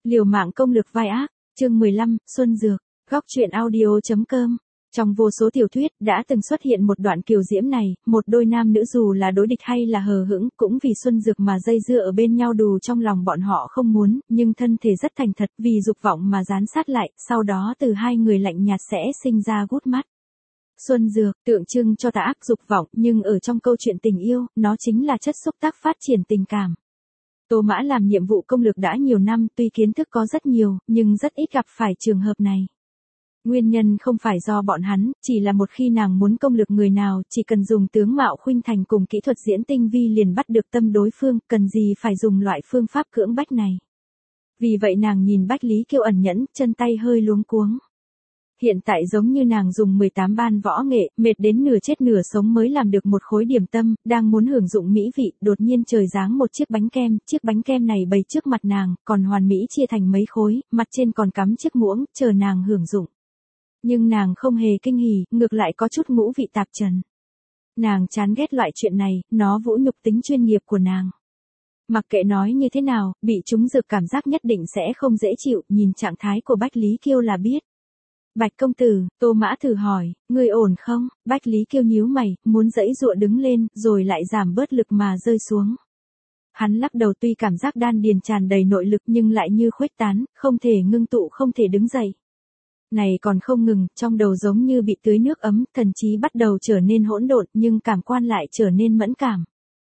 Liều mạng công lược vai ác, chương 15, Xuân Dược, góc truyện audio.com. Trong vô số tiểu thuyết đã từng xuất hiện một đoạn kiều diễm này, một đôi nam nữ dù là đối địch hay là hờ hững cũng vì Xuân Dược mà dây dưa ở bên nhau, dù trong lòng bọn họ không muốn, nhưng thân thể rất thành thật vì dục vọng mà dán sát lại, sau đó từ hai người lạnh nhạt sẽ sinh ra gút mắt. Xuân Dược tượng trưng cho tà ác dục vọng, nhưng ở trong câu chuyện tình yêu, nó chính là chất xúc tác phát triển tình cảm. Tô Mã làm nhiệm vụ công lược đã nhiều năm, tuy kiến thức có rất nhiều, nhưng rất ít gặp phải trường hợp này. Nguyên nhân không phải do bọn hắn, chỉ là một khi nàng muốn công lược người nào, chỉ cần dùng tướng mạo khuynh thành cùng kỹ thuật diễn tinh vi liền bắt được tâm đối phương, cần gì phải dùng loại phương pháp cưỡng bách này. Vì vậy nàng nhìn Bách Lý Kiêu ẩn nhẫn, chân tay hơi luống cuống. Hiện tại giống như nàng dùng 18 ban võ nghệ, mệt đến nửa chết nửa sống mới làm được một khối điểm tâm, đang muốn hưởng dụng mỹ vị, đột nhiên trời giáng một chiếc bánh kem này bày trước mặt nàng, còn hoàn mỹ chia thành mấy khối, mặt trên còn cắm chiếc muỗng, chờ nàng hưởng dụng. Nhưng nàng không hề kinh hỉ, ngược lại có chút ngũ vị tạp trần. Nàng chán ghét loại chuyện này, nó vũ nhục tính chuyên nghiệp của nàng. Mặc kệ nói như thế nào, bị trúng dược cảm giác nhất định sẽ không dễ chịu, nhìn trạng thái của Bách Lý Kiêu là biết. Bạch công tử, Tô Mã thử hỏi, ngươi ổn không? Bách Lý Kiêu nhíu mày, muốn giãy giụa đứng lên, rồi lại giảm bớt lực mà rơi xuống. Hắn lắc đầu, tuy cảm giác đan điền tràn đầy nội lực nhưng lại như khuếch tán, không thể ngưng tụ, không thể đứng dậy. Này còn không ngừng, trong đầu giống như bị tưới nước ấm, thần trí bắt đầu trở nên hỗn độn, nhưng cảm quan lại trở nên mẫn cảm.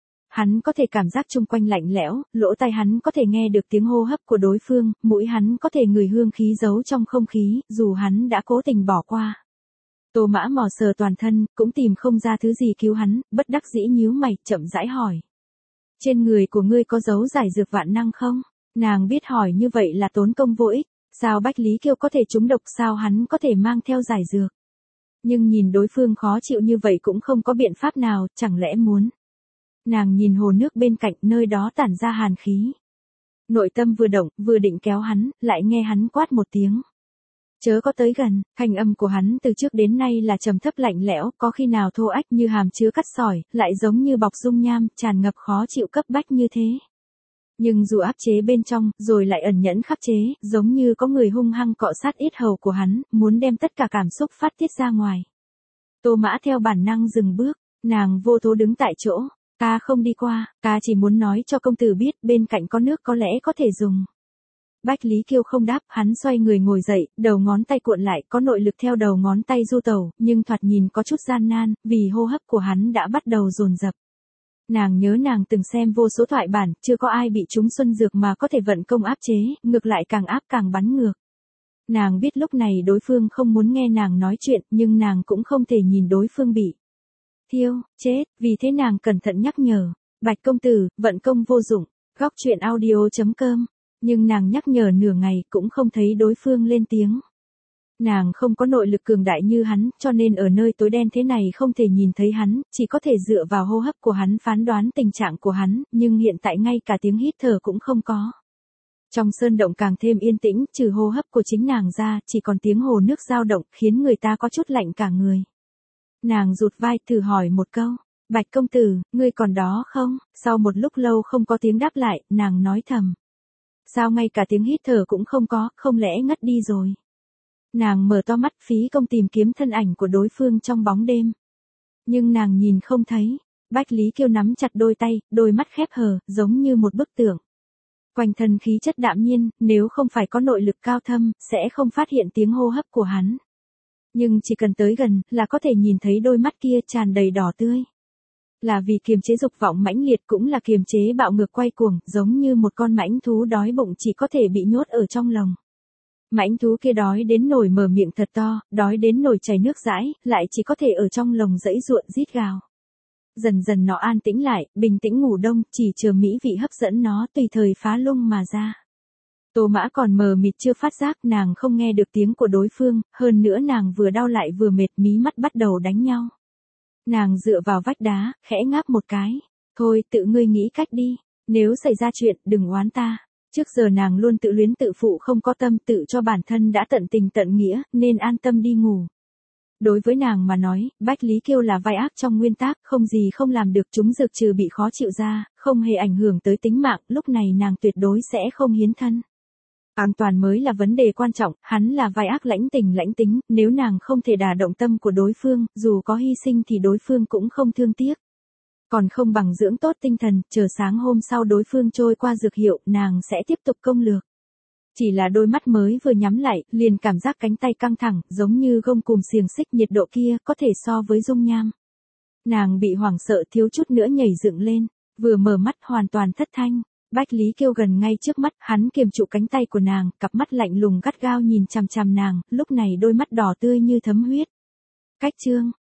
Hắn có thể cảm giác chung quanh lạnh lẽo, lỗ tai hắn có thể nghe được tiếng hô hấp của đối phương, mũi hắn có thể ngửi hương khí giấu trong không khí, dù hắn đã cố tình bỏ qua. Tô Mã mò sờ toàn thân, cũng tìm không ra thứ gì cứu hắn, bất đắc dĩ nhíu mày, chậm rãi hỏi. Trên người của ngươi có dấu giải dược vạn năng không? Nàng biết hỏi như vậy là tốn công vô ích, sao Bách Lý Kiêu có thể trúng độc, sao hắn có thể mang theo giải dược? Nhưng nhìn đối phương khó chịu như vậy cũng không có biện pháp nào, chẳng lẽ muốn. Nàng nhìn hồ nước bên cạnh, nơi đó tản ra hàn khí. Nội tâm vừa động, vừa định kéo hắn, lại nghe hắn quát một tiếng. Chớ có tới gần, thanh âm của hắn từ trước đến nay là trầm thấp lạnh lẽo, có khi nào thô ách như hàm chứa cắt sỏi, lại giống như bọc dung nham, tràn ngập khó chịu cấp bách như thế. Nhưng dù áp chế bên trong, rồi lại ẩn nhẫn khắc chế, giống như có người hung hăng cọ sát yết hầu của hắn, muốn đem tất cả cảm xúc phát tiết ra ngoài. Tô Mã theo bản năng dừng bước, nàng vô thố đứng tại chỗ. Ta không đi qua, ta chỉ muốn nói cho công tử biết bên cạnh có nước có lẽ có thể dùng. Bách Lý Kiêu không đáp, hắn xoay người ngồi dậy, đầu ngón tay cuộn lại, có nội lực theo đầu ngón tay du tẩu, nhưng thoạt nhìn có chút gian nan, vì hô hấp của hắn đã bắt đầu dồn dập. Nàng nhớ nàng từng xem vô số thoại bản, chưa có ai bị trúng xuân dược mà có thể vận công áp chế, ngược lại càng áp càng bắn ngược. Nàng biết lúc này đối phương không muốn nghe nàng nói chuyện, nhưng nàng cũng không thể nhìn đối phương bị thiêu, chết, vì thế nàng cẩn thận nhắc nhở. Bạch công tử, vận công vô dụng, góc truyện audio.com. Nhưng nàng nhắc nhở nửa ngày cũng không thấy đối phương lên tiếng. Nàng không có nội lực cường đại như hắn, cho nên ở nơi tối đen thế này không thể nhìn thấy hắn, chỉ có thể dựa vào hô hấp của hắn phán đoán tình trạng của hắn, nhưng hiện tại ngay cả tiếng hít thở cũng không có. Trong sơn động càng thêm yên tĩnh, trừ hô hấp của chính nàng ra, chỉ còn tiếng hồ nước dao động, khiến người ta có chút lạnh cả người. Nàng rụt vai thử hỏi một câu, Bạch công tử, ngươi còn đó không? Sau một lúc lâu không có tiếng đáp lại, nàng nói thầm. Sao ngay cả tiếng hít thở cũng không có, không lẽ ngất đi rồi? Nàng mở to mắt phí công tìm kiếm thân ảnh của đối phương trong bóng đêm. Nhưng nàng nhìn không thấy. Bách Lý Kiêu nắm chặt đôi tay, đôi mắt khép hờ, giống như một bức tượng. Quanh thân khí chất đạm nhiên, nếu không phải có nội lực cao thâm, sẽ không phát hiện tiếng hô hấp của hắn. Nhưng chỉ cần tới gần, là có thể nhìn thấy đôi mắt kia tràn đầy đỏ tươi. Là vì kiềm chế dục vọng mãnh liệt, cũng là kiềm chế bạo ngược quay cuồng, giống như một con mãnh thú đói bụng chỉ có thể bị nhốt ở trong lồng. Mãnh thú kia đói đến nổi mở miệng thật to, đói đến nổi chảy nước dãi, lại chỉ có thể ở trong lồng giãy giụa rít gào. Dần dần nó an tĩnh lại, bình tĩnh ngủ đông, chỉ chờ mỹ vị hấp dẫn nó tùy thời phá lung mà ra. Tô Mã còn mờ mịt chưa phát giác, nàng không nghe được tiếng của đối phương, hơn nữa nàng vừa đau lại vừa mệt, mí mắt bắt đầu đánh nhau. Nàng dựa vào vách đá, khẽ ngáp một cái. Thôi, tự ngươi nghĩ cách đi, nếu xảy ra chuyện, đừng oán ta. Trước giờ nàng luôn tự luyến tự phụ, không có tâm tự cho bản thân đã tận tình tận nghĩa, nên an tâm đi ngủ. Đối với nàng mà nói, Bách Lý Kiêu là vai ác trong nguyên tắc, không gì không làm được, chúng dược trừ bị khó chịu ra, không hề ảnh hưởng tới tính mạng, lúc này nàng tuyệt đối sẽ không hiến thân. An toàn mới là vấn đề quan trọng, hắn là vai ác lãnh tình lãnh tính, nếu nàng không thể đả động tâm của đối phương, dù có hy sinh thì đối phương cũng không thương tiếc. Còn không bằng dưỡng tốt tinh thần, chờ sáng hôm sau đối phương trôi qua dược hiệu, nàng sẽ tiếp tục công lược. Chỉ là đôi mắt mới vừa nhắm lại, liền cảm giác cánh tay căng thẳng, giống như gông cùm xiềng xích, nhiệt độ kia có thể so với dung nham. Nàng bị hoảng sợ thiếu chút nữa nhảy dựng lên, vừa mở mắt hoàn toàn thất thanh. Bách Lý Kiêu gần ngay trước mắt, hắn kiềm trụ cánh tay của nàng, cặp mắt lạnh lùng gắt gao nhìn chằm chằm nàng, lúc này đôi mắt đỏ tươi như thấm huyết. Cách chương